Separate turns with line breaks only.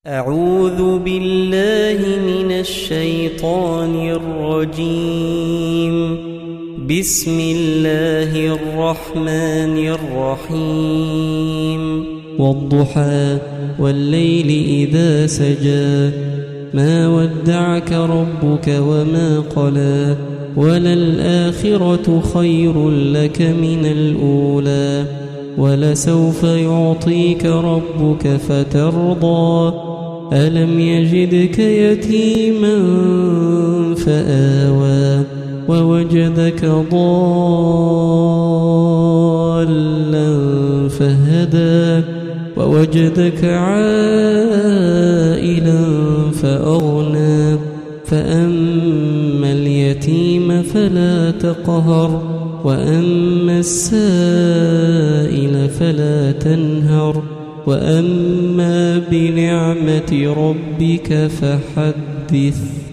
أعوذ بالله من الشيطان الرجيم. بسم الله الرحمن الرحيم. والضحى والليل إذا سجى ما ودعك ربك وما قلى وللآخرة خير لك من الأولى ولسوف يعطيك ربك فترضى ألم يجدك يتيما فآوى ووجدك ضالا فهدى ووجدك عائلا فأغنى فأما اليتيم فلا تقهر وأما السائل فلا تنهر وأما بنعمة ربك فحدث.